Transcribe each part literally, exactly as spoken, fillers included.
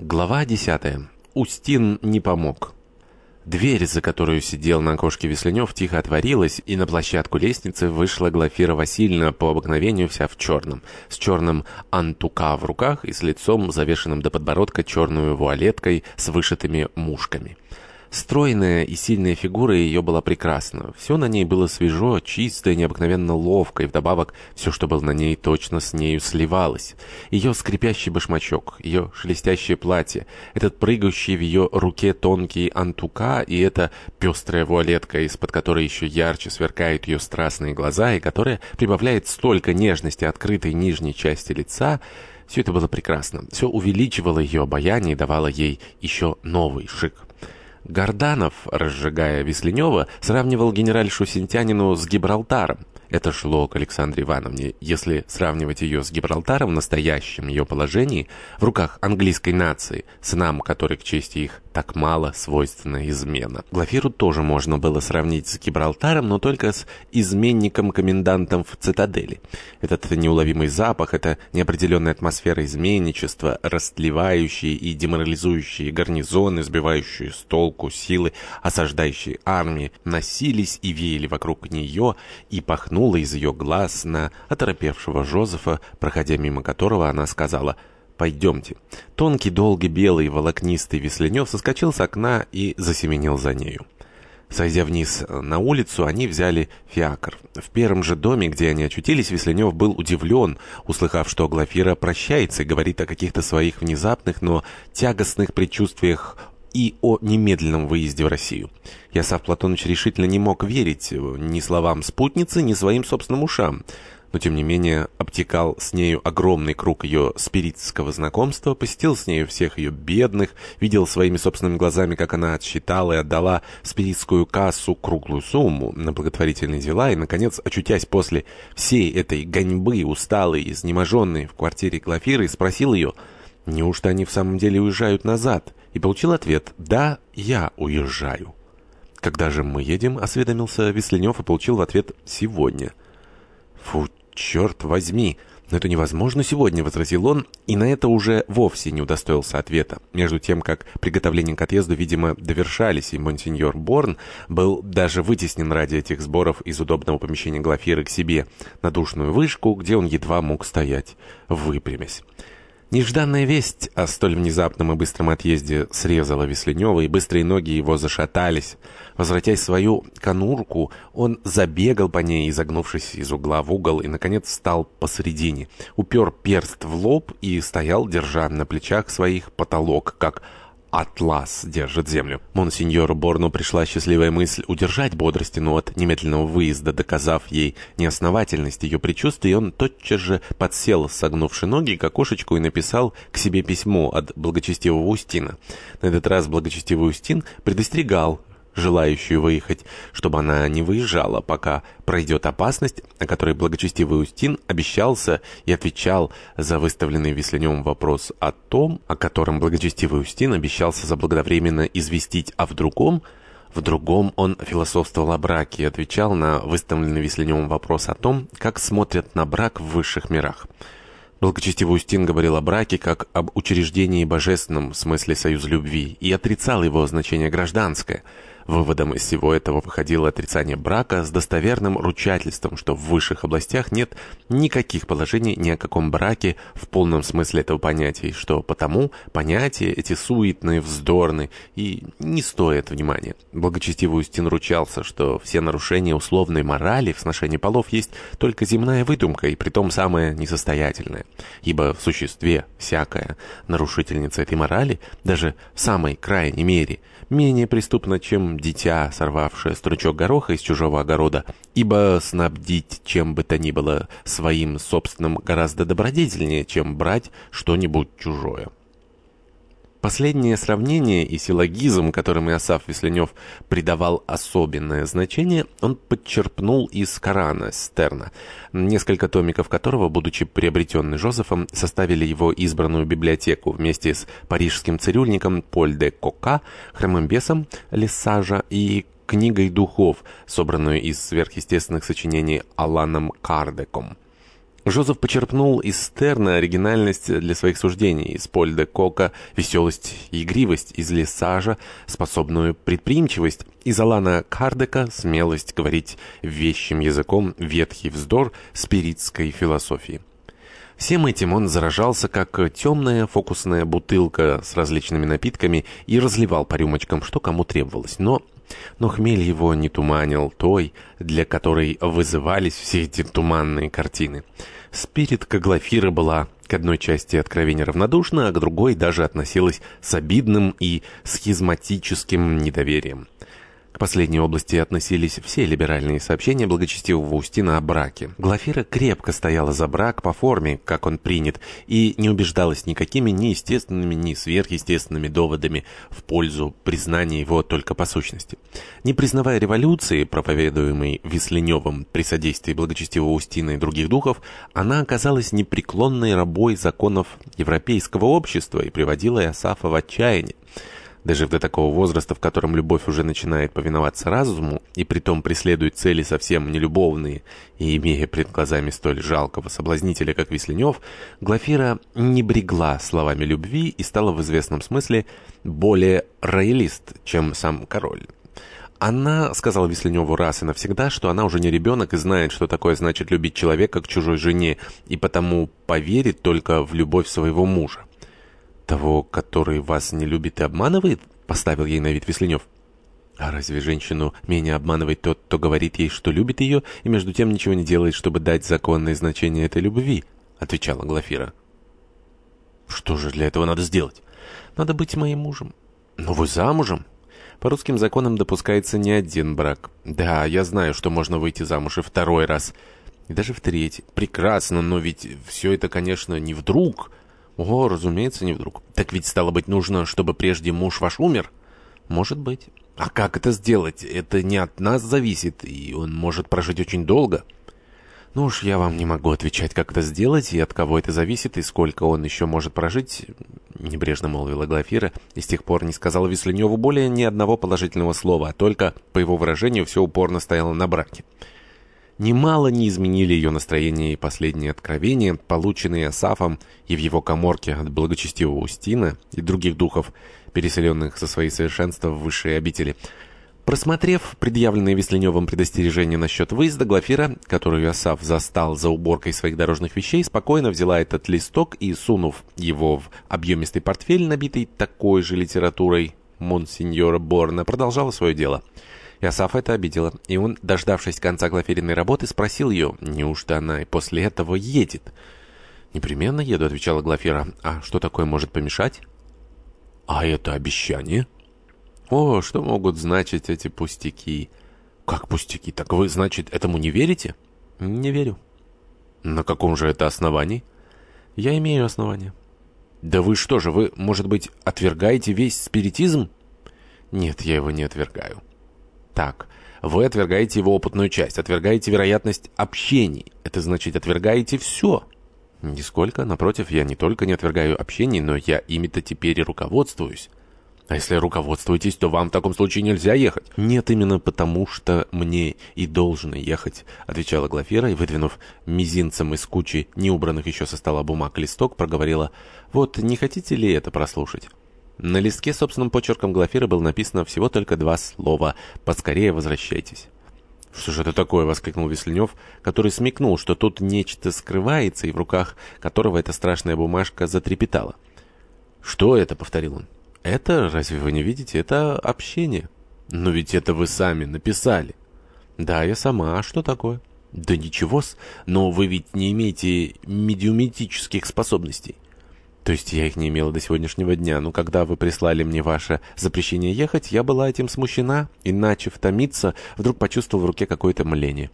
Глава десятая. Устин не помог. Дверь, за которую сидел на окошке Весленев, тихо отворилась, и на площадку лестницы вышла Глафира Васильевна, по обыкновению вся в черном, с черным антука в руках и с лицом, завешенным до подбородка черную вуалеткой с вышитыми мушками. Стройная и сильная фигура ее была прекрасна. Все на ней было свежо, чисто и необыкновенно ловко, и вдобавок все, что было на ней, точно с нею сливалось. Ее скрипящий башмачок, ее шелестящее платье, этот прыгающий в ее руке тонкий антука и эта пестрая вуалетка, из-под которой еще ярче сверкают ее страстные глаза и которая прибавляет столько нежности открытой нижней части лица. Все это было прекрасно. Все увеличивало ее обаяние и давало ей еще новый шик. Горданов, разжигая Весленева, сравнивал генеральшу Синтянину с Гибралтаром. Это шло к Александре Ивановне. Если сравнивать ее с Гибралтаром в настоящем ее положении, в руках английской нации, сынам которой к чести их так мало свойственна измена. Глафиру тоже можно было сравнить с Гибралтаром, но только с изменником-комендантом в цитадели. Этот неуловимый запах, эта неопределенная атмосфера изменничества, растлевающие и деморализующие гарнизоны, сбивающие с толку силы, осаждающие армии, носились и веяли вокруг нее, и пахнуло из ее глаз на оторопевшего Жозефа, проходя мимо которого она сказала: «Пойдемте». Тонкий, долгий, белый, волокнистый Весленев соскочил с окна и засеменил за нею. Сойдя вниз на улицу, они взяли фиакр. В первом же доме, где они очутились, Весленев был удивлен, услыхав, что Глафира прощается и говорит о каких-то своих внезапных, но тягостных предчувствиях и о немедленном выезде в Россию. Ясав Платоныч решительно не мог верить ни словам спутницы, ни своим собственным ушам, но тем не менее обтекал с нею огромный круг ее спиритского знакомства, посетил с нею всех ее бедных, видел своими собственными глазами, как она отсчитала и отдала в спиритскую кассу круглую сумму на благотворительные дела, и, наконец, очутясь после всей этой гоньбы, усталой, изнеможенной в квартире Глафиры, спросил ее, неужто они в самом деле уезжают назад, и получил ответ: «Да, я уезжаю». «Когда же мы едем?» — осведомился Весленев и получил в ответ: «Сегодня». «Фу, черт возьми! Но это невозможно сегодня», — возразил он, и на это уже вовсе не удостоился ответа. Между тем, как приготовления к отъезду, видимо, довершались, и монсеньор Борн был даже вытеснен ради этих сборов из удобного помещения Глафиры к себе на душную вышку, где он едва мог стоять, выпрямясь. Нежданная весть о столь внезапном и быстром отъезде срезала Весленева, и быстрые ноги его зашатались. Возвратясь в свою конурку, он забегал по ней, изогнувшись из угла в угол, и, наконец, встал посредине, упер перст в лоб и стоял, держа на плечах своих потолок, как атлас держит землю. Монсеньору Борну пришла счастливая мысль удержать Бодростину от немедленного выезда, доказав ей неосновательность ее предчувствий, он тотчас же подсел, согнувши ноги к окошечку, и написал к себе письмо от благочестивого Устина. На этот раз благочестивый Устин предостерегал желающую выехать, чтобы она не выезжала, пока пройдет опасность, о которой благочестивый Устин обещался и отвечал за выставленный Весленевым вопрос о том, о котором благочестивый Устин обещался заблаговременно известить, а в другом, в другом он философствовал о браке и отвечал на выставленный Весленевым вопрос о том, как смотрят на брак в высших мирах. Благочестивый Устин говорил о браке как об учреждении божественном в смысле союза любви и отрицал его значение гражданское. Выводом из всего этого выходило отрицание брака с достоверным ручательством, что в высших областях нет никаких положений ни о каком браке в полном смысле этого понятия, и что потому понятия эти суетные, вздорны и не стоят внимания. Благочестивый Устин ручался, что все нарушения условной морали в сношении полов есть только земная выдумка, и притом самая несостоятельная, ибо в существе всякая нарушительница этой морали, даже в самой крайней мере, менее преступна, чем дитя, сорвавшее стручок гороха из чужого огорода, ибо снабдить чем бы то ни было своим собственным гораздо добродетельнее, чем брать что-нибудь чужое. Последнее сравнение и силлогизм, которым Иосаф Весленев придавал особенное значение, он подчерпнул из Корана Стерна, несколько томиков которого, будучи приобретенны Жозефом, составили его избранную библиотеку вместе с парижским цирюльником Поль де Кока, хромым бесом Лесажа и книгой духов, собранную из сверхъестественных сочинений Аланом Кардеком. Жозеф почерпнул из Стерна оригинальность для своих суждений, из Поль де Кока игривость и игривость, из Лесажа способную предприимчивость, из Алана Кардека смелость говорить вещим языком ветхий вздор спиритской философии. Всем этим он заражался, как темная фокусная бутылка с различными напитками, и разливал по рюмочкам, что кому требовалось. Но, но хмель его не туманил той, для которой вызывались все эти туманные картины. Спиритка Глафиры была к одной части откровения равнодушна, а к другой даже относилась с обидным и схизматическим недоверием. К последней области относились все либеральные сообщения благочестивого Устина о браке. Глафира крепко стояла за брак по форме, как он принят, и не убеждалась никакими ни естественными, ни сверхъестественными доводами в пользу признания его только по сущности. Не признавая революции, проповедуемой Весленевым при содействии благочестивого Устина и других духов, она оказалась непреклонной рабой законов европейского общества и приводила Иосафа в отчаяние. Дожив до такого возраста, в котором любовь уже начинает повиноваться разуму, и притом преследует цели совсем нелюбовные, и имея пред глазами столь жалкого соблазнителя, как Весленев, Глафира не брегла словами любви и стала в известном смысле более роялист, чем сам король. Она сказала Весленеву раз и навсегда, что она уже не ребенок и знает, что такое значит любить человека к чужой жене, и потому поверит только в любовь своего мужа. «Того, который вас не любит и обманывает?» — поставил ей на вид Весленев. «А разве женщину менее обманывает тот, кто говорит ей, что любит ее, и между тем ничего не делает, чтобы дать законное значение этой любви?» — отвечала Глафира. «Что же для этого надо сделать?» «Надо быть моим мужем». «Но вы замужем?» «По русским законам допускается не один брак. Да, я знаю, что можно выйти замуж и второй раз, и даже в третий. Прекрасно, но ведь все это, конечно, не вдруг». «О, разумеется, не вдруг. Так ведь, стало быть, нужно, чтобы прежде муж ваш умер?» «Может быть». «А как это сделать? Это не от нас зависит, и он может прожить очень долго». «Ну уж я вам не могу отвечать, как это сделать, и от кого это зависит, и сколько он еще может прожить», — небрежно молвила Глафира, и с тех пор не сказала Весленеву более ни одного положительного слова, а только, по его выражению, все упорно стояла на браке. Немало не изменили ее настроение и последние откровения, полученные Иосафом и в его каморке от благочестивого Устина и других духов, переселенных со своей совершенства в высшие обители. Просмотрев предъявленные Весленевым предостережения насчет выезда, Глафира, которую Иосаф застал за уборкой своих дорожных вещей, спокойно взяла этот листок и, сунув его в объемистый портфель, набитый такой же литературой монсеньора Борна, продолжала свое дело. Иосафа это обидело, и он, дождавшись конца Глафириной работы, спросил ее, неужто она и после этого едет. «Непременно еду», — отвечала Глафира. «А что такое может помешать?» «А это обещание?» «О, что могут значить эти пустяки?» «Как пустяки? Так вы, значит, этому не верите?» «Не верю». «На каком же это основании?» «Я имею основание». «Да вы что же, вы, может быть, отвергаете весь спиритизм?» «Нет, я его не отвергаю». «Так, вы отвергаете его опытную часть, отвергаете вероятность общений. Это значит, отвергаете все». «Нисколько. Напротив, я не только не отвергаю общений, но я ими-то теперь и руководствуюсь». «А если руководствуетесь, то вам в таком случае нельзя ехать». «Нет, именно потому, что мне и должно ехать», — отвечала Глафира, и, выдвинув мизинцем из кучи неубранных еще со стола бумаг листок, проговорила: «Вот, не хотите ли это прослушать?» На листке собственным почерком Глафиры было написано всего только два слова: «Поскорее возвращайтесь». «Что же это такое?» — воскликнул Весленев, который смекнул, что тут нечто скрывается, и в руках которого эта страшная бумажка затрепетала. «Что это?» — повторил он. «Это, разве вы не видите, это общение». «Но ведь это вы сами написали». «Да, я сама. А что такое?» «Да ничего-с, но вы ведь не имеете медиуметических способностей». «То есть я их не имела до сегодняшнего дня, но когда вы прислали мне ваше запрещение ехать, я была этим смущена, и, начав томиться, вдруг почувствовал в руке какое-то мление».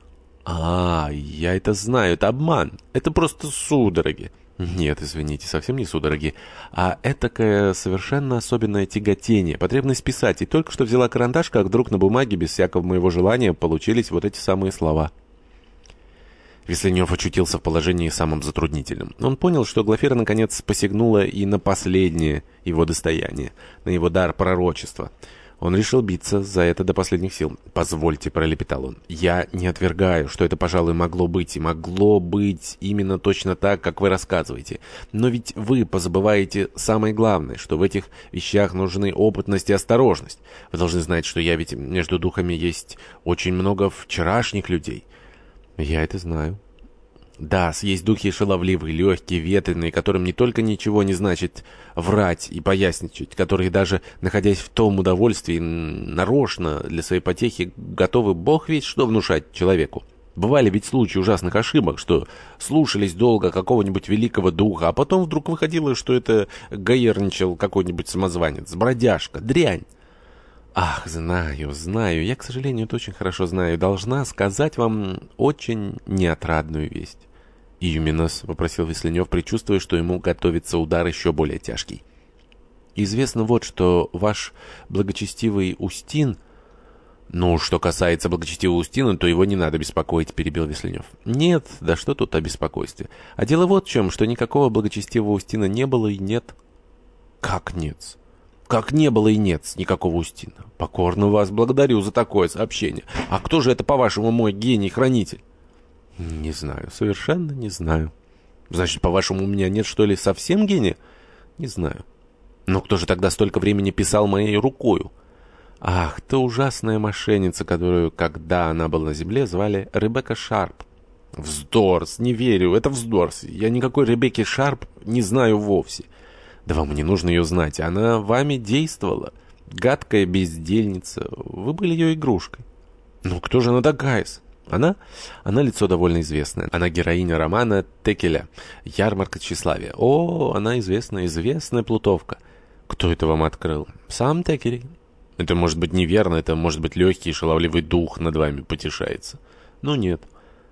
«А, я это знаю, это обман, это просто судороги». «Нет, извините, совсем не судороги, а этакое совершенно особенное тяготение, потребность писать, и только что взяла карандаш, как вдруг на бумаге, без всякого моего желания, получились вот эти самые слова». Весленев очутился в положении самым затруднительным. Он понял, что Глафира наконец посягнула и на последнее его достояние, на его дар пророчества. Он решил биться за это до последних сил. «Позвольте», — пролепетал он, — «я не отвергаю, что это, пожалуй, могло быть, и могло быть именно точно так, как вы рассказываете. Но ведь вы позабываете самое главное, что в этих вещах нужны опытность и осторожность. Вы должны знать, что я ведь между духами есть очень много вчерашних людей». «Я это знаю». Да, есть духи шаловливые, легкие, ветреные, которым не только ничего не значит врать и поясничать, которые даже, находясь в том удовольствии, нарочно для своей потехи готовы бог весть что внушать человеку. Бывали ведь случаи ужасных ошибок, что слушались долго какого-нибудь великого духа, а потом вдруг выходило, что это гаерничал какой-нибудь самозванец, бродяжка, дрянь. Ах, знаю, знаю, я, к сожалению, это очень хорошо знаю, должна сказать вам очень неотрадную весть. «Именно-с», — вопросил Весленев, предчувствуя, что ему готовится удар еще более тяжкий. «Известно вот, что ваш благочестивый Устин...» «Ну, что касается благочестивого Устина, то его не надо беспокоить», — перебил Весленев. «Нет, да что тут о беспокойстве? А дело вот в чем, что никакого благочестивого Устина не было и нет». «Как нет? Как не было и нет никакого Устина? Покорно вас благодарю за такое сообщение. А кто же это, по-вашему, мой гений-хранитель?» «Не знаю, совершенно не знаю». «Значит, по-вашему, у меня нет, что ли, совсем гения?» «Не знаю». «Но кто же тогда столько времени писал моей рукою?» «Ах, та ужасная мошенница, которую, когда она была на земле, звали Ребекка Шарп». «Вздорс, не верю, это вздорс. Я никакой Ребекки Шарп не знаю вовсе». «Да вам не нужно ее знать, она вами действовала. Гадкая бездельница, вы были ее игрушкой». «Ну кто же она такая-с?» Она? Она лицо довольно известное. Она героиня романа Текеля «Ярмарка тщеславия». О, она известная, известная плутовка. Кто это вам открыл? Сам Текель. Это может быть неверно, это может быть легкий шаловливый дух над вами потешается. Ну нет.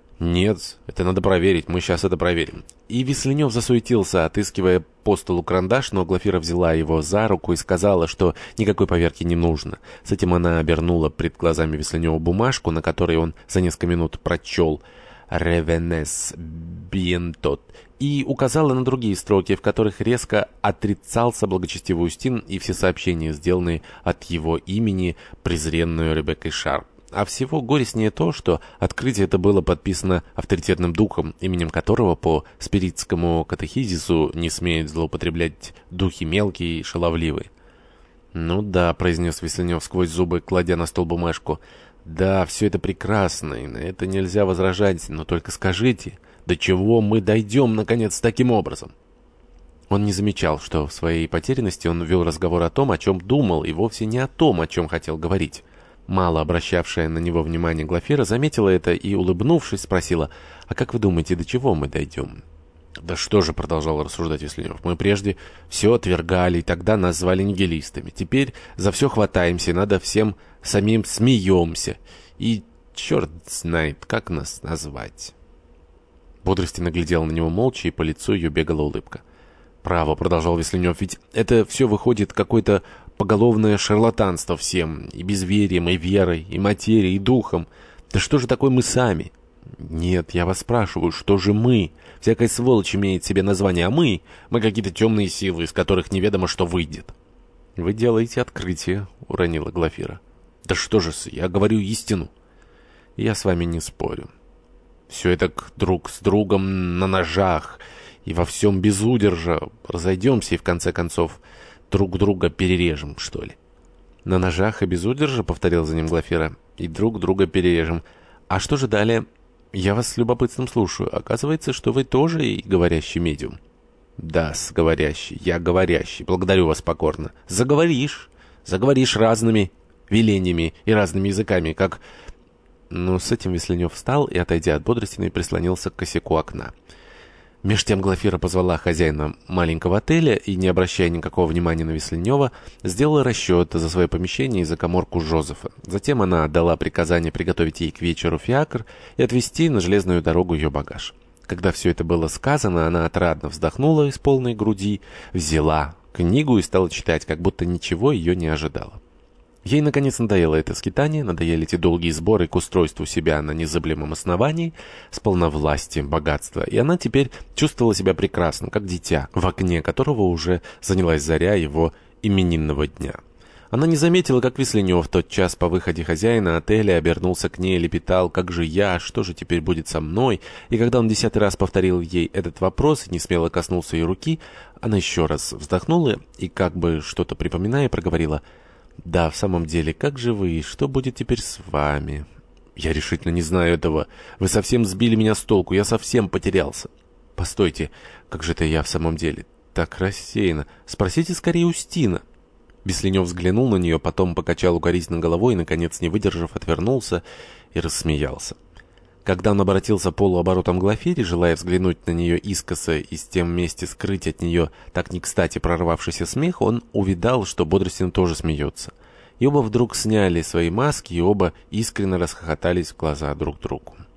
Нет, это надо проверить, мы сейчас это проверим. И Весленев засуетился, отыскивая по столу карандаш, но Глафира взяла его за руку и сказала, что никакой поверки не нужно. С этим она обернула пред глазами Весленева бумажку, на которой он за несколько минут прочел «Ревенес биентот» и указала на другие строки, в которых резко отрицался благочестивый Устин и все сообщения, сделанные от его имени презренную Ребеккой Шарп. А всего горестнее то, что открытие это было подписано авторитетным духом, именем которого по спиритскому катехизису не смеют злоупотреблять духи мелкие и шаловливые. «Ну да», — произнес Весленев сквозь зубы, кладя на стол бумажку, — «да, все это прекрасно, и на это нельзя возражать, но только скажите, до чего мы дойдем, наконец, таким образом?» Он не замечал, что в своей потерянности он вел разговор о том, о чем думал, и вовсе не о том, о чем хотел говорить. Мало обращавшая на него внимание Глафира заметила это и, улыбнувшись, спросила: «А как вы думаете, до чего мы дойдем?» «Да что же», — продолжал рассуждать Весленев, — «мы прежде все отвергали, и тогда нас звали нигилистами. Теперь за все хватаемся, и надо всем самим смеемся. И черт знает, как нас назвать». Бодрости наглядела на него молча, и по лицу ее бегала улыбка. «Право», — продолжал Весленев, — «ведь это все выходит какое-то поголовное шарлатанство всем, и безверием, и верой, и материей, и духом. Да что же такое мы сами?» «Нет, я вас спрашиваю, что же мы? Всякая сволочь имеет себе название, а мы? Мы какие-то темные силы, из которых неведомо что выйдет». «Вы делаете открытие», — уронила Глафира. «Да что же, я говорю истину». «Я с вами не спорю. Все это друг с другом на ножах, и во всем без удержа. Разойдемся и в конце концов друг друга перережем, что ли». «На ножах и без удержа», — повторил за ним Глафира, — «и друг друга перережем. А что же далее?» «Я вас с любопытством слушаю. Оказывается, что вы тоже и говорящий медиум». «Да-с, говорящий. Я говорящий. Благодарю вас покорно. Заговоришь. Заговоришь разными велениями и разными языками, как...» Но с этим Весленев встал и, отойдя от Бодростиной, прислонился к косяку окна. Меж тем Глафира позвала хозяина маленького отеля и, не обращая никакого внимания на Весленева, сделала расчет за свое помещение и за каморку Жозефа. Затем она отдала приказание приготовить ей к вечеру фиакр и отвезти на железную дорогу ее багаж. Когда все это было сказано, она отрадно вздохнула из полной груди, взяла книгу и стала читать, как будто ничего ее не ожидало. Ей, наконец, надоело это скитание, надоели эти долгие сборы к устройству себя на незыблемом основании, с полновластием богатства, и она теперь чувствовала себя прекрасно, как дитя, в окне которого уже занялась заря его именинного дня. Она не заметила, как Весленев в тот час по выходе хозяина отеля обернулся к ней и лепетал: «Как же я? Что же теперь будет со мной?» И когда он десятый раз повторил ей этот вопрос и несмело коснулся ее руки, она еще раз вздохнула и, как бы что-то припоминая, проговорила: «Да, в самом деле, как же вы? Что будет теперь с вами?» «Я решительно не знаю этого. Вы совсем сбили меня с толку. Я совсем потерялся». «Постойте, как же это я в самом деле? Так рассеяно. Спросите скорее у Стина». Весленев взглянул на нее, потом покачал укоризненно головой и, наконец, не выдержав, отвернулся и рассмеялся. Когда он обратился полуоборотом к Глафире, желая взглянуть на нее искоса и с тем вместе скрыть от нее так не кстати прорвавшийся смех, он увидал, что Бодростин тоже смеется. И оба вдруг сняли свои маски, и оба искренне расхохотались в глаза друг другу.